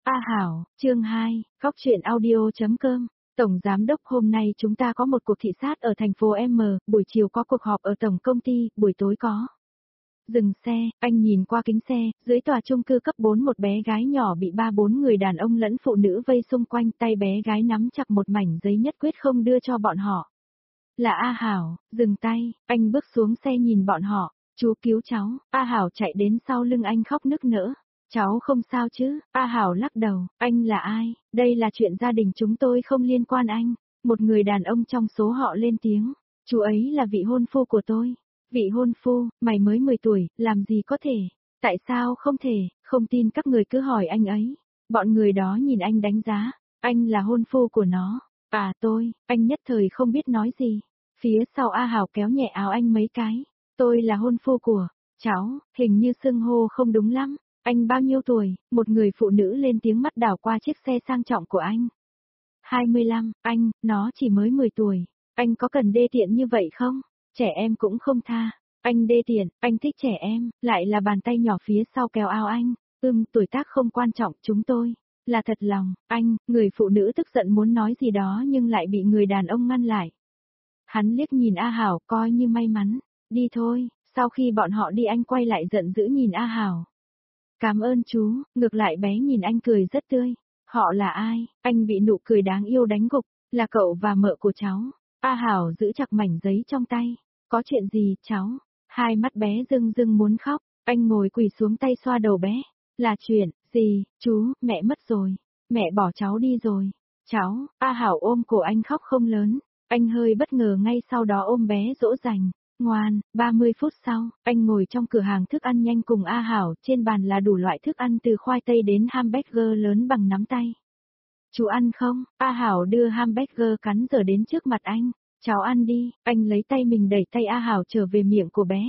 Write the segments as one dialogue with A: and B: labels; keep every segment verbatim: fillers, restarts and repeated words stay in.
A: A Hảo, chương hai, Góc truyện audio.com. Tổng Giám đốc, hôm nay chúng ta có một cuộc thị sát ở thành phố M, buổi chiều có cuộc họp ở tổng công ty, buổi tối có. Dừng xe, anh nhìn qua kính xe, dưới tòa chung cư cấp bốn một bé gái nhỏ bị ba bốn người đàn ông lẫn phụ nữ vây xung quanh, tay bé gái nắm chặt một mảnh giấy nhất quyết không đưa cho bọn họ. Là A Hảo, dừng tay, anh bước xuống xe nhìn bọn họ, chú cứu cháu. A Hảo chạy đến sau lưng anh khóc nức nở. Cháu không sao chứ? A Hảo lắc đầu. Anh là ai? Đây là chuyện gia đình chúng tôi, không liên quan anh. Một người đàn ông trong số họ lên tiếng. Chú ấy là vị hôn phu của tôi. Vị hôn phu? Mày mới mười tuổi, làm gì có thể? Tại sao không thể? Không tin các người cứ hỏi anh ấy. Bọn người đó nhìn anh đánh giá. Anh là hôn phu của nó. À tôi, anh nhất thời không biết nói gì. Phía sau A Hảo kéo nhẹ áo anh mấy cái. Tôi là hôn phu của cháu, hình như xưng hô không đúng lắm. Anh bao nhiêu tuổi? Một người phụ nữ lên tiếng, mắt đảo qua chiếc xe sang trọng của anh. hai mươi lăm, anh, nó chỉ mới mười tuổi. Anh có cần đê tiện như vậy không? Trẻ em cũng không tha. Anh đê tiện, anh thích trẻ em, lại là bàn tay nhỏ phía sau kéo áo anh. Ừm, tuổi tác không quan trọng, chúng tôi là thật lòng. Anh, người phụ nữ tức giận muốn nói gì đó nhưng lại bị người đàn ông ngăn lại. Hắn liếc nhìn A Hảo, coi như may mắn. Đi thôi. Sau khi bọn họ đi, anh quay lại giận dữ nhìn A Hảo. Cảm ơn chú. Ngược lại bé nhìn anh cười rất tươi. Họ là ai? Anh bị nụ cười đáng yêu đánh gục. Là cậu và mợ của cháu. A Hảo giữ chặt mảnh giấy trong tay. Có chuyện gì, cháu? Hai mắt bé rưng rưng muốn khóc. Anh ngồi quỳ xuống, tay xoa đầu bé. Là chuyện gì? Chú, mẹ mất rồi. Mẹ bỏ cháu đi rồi. Cháu. A Hảo ôm cổ anh khóc không lớn. Anh hơi bất ngờ, ngay sau đó ôm bé dỗ dành. Ngoan. Ba mươi phút sau, anh ngồi trong cửa hàng thức ăn nhanh cùng A Hảo, trên bàn là đủ loại thức ăn từ khoai tây đến hamburger lớn bằng nắm tay. Chú ăn không? A Hảo đưa hamburger cắn dở đến trước mặt anh. Cháu ăn đi. Anh lấy tay mình đẩy tay A Hảo trở về miệng của bé.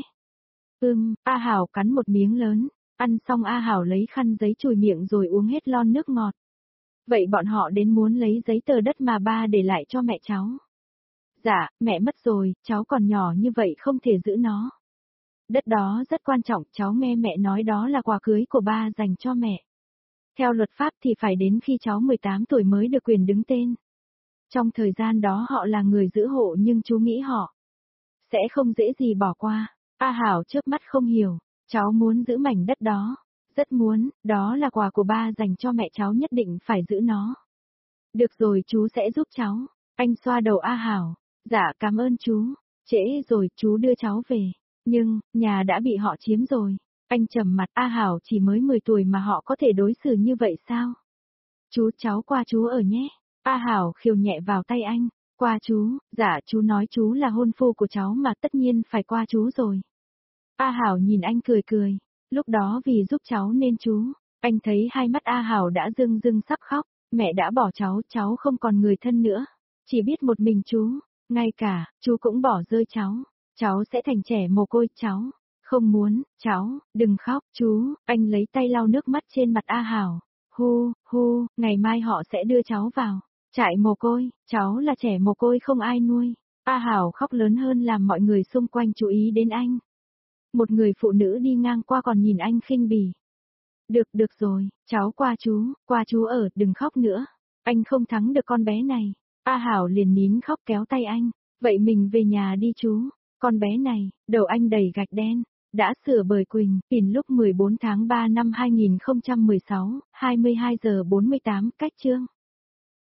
A: Ừm, A Hảo cắn một miếng lớn. Ăn xong A Hảo lấy khăn giấy chùi miệng rồi uống hết lon nước ngọt. Vậy bọn họ đến muốn lấy giấy tờ đất mà ba để lại cho mẹ cháu. Dạ, mẹ mất rồi, cháu còn nhỏ như vậy không thể giữ nó. Đất đó rất quan trọng, cháu nghe mẹ nói đó là quà cưới của ba dành cho mẹ. Theo luật pháp thì phải đến khi cháu mười tám tuổi mới được quyền đứng tên. Trong thời gian đó họ là người giữ hộ, nhưng chú nghĩ họ sẽ không dễ gì bỏ qua. A Hảo chớp mắt không hiểu. Cháu muốn giữ mảnh đất đó. Rất muốn, đó là quà của ba dành cho mẹ, cháu nhất định phải giữ nó. Được rồi, chú sẽ giúp cháu. Anh xoa đầu A Hảo. Dạ, cảm ơn chú. Trễ rồi, chú đưa cháu về. Nhưng, nhà đã bị họ chiếm rồi. Anh trầm mặt. A Hảo chỉ mới mười tuổi mà họ có thể đối xử như vậy sao? Chú, cháu qua chú ở nhé. A Hảo khiêu nhẹ vào tay anh. Qua chú. Dạ, chú nói chú là hôn phu của cháu mà, tất nhiên phải qua chú rồi. A Hảo nhìn anh cười cười. Lúc đó vì giúp cháu nên chú. Anh thấy hai mắt A Hảo đã rưng rưng sắp khóc. Mẹ đã bỏ cháu, cháu không còn người thân nữa. Chỉ biết một mình chú. Ngay cả, chú cũng bỏ rơi cháu. Cháu sẽ thành trẻ mồ côi, cháu. Không muốn, cháu, đừng khóc, chú. Anh lấy tay lau nước mắt trên mặt A Hảo. Hu, hu, ngày mai họ sẽ đưa cháu vào trại mồ côi, cháu là trẻ mồ côi không ai nuôi. A Hảo khóc lớn hơn làm mọi người xung quanh chú ý đến anh. Một người phụ nữ đi ngang qua còn nhìn anh khinh bỉ. Được, được rồi, cháu qua chú, qua chú ở, đừng khóc nữa. Anh không thắng được con bé này. A Hảo liền nín khóc kéo tay anh. Vậy mình về nhà đi chú. Con bé này, đầu anh đầy gạch đen. Đã sửa bởi Quỳnh, in lúc mười bốn tháng ba năm hai nghìn không trăm mười sáu, hai mươi hai giờ bốn mươi tám, cách chương.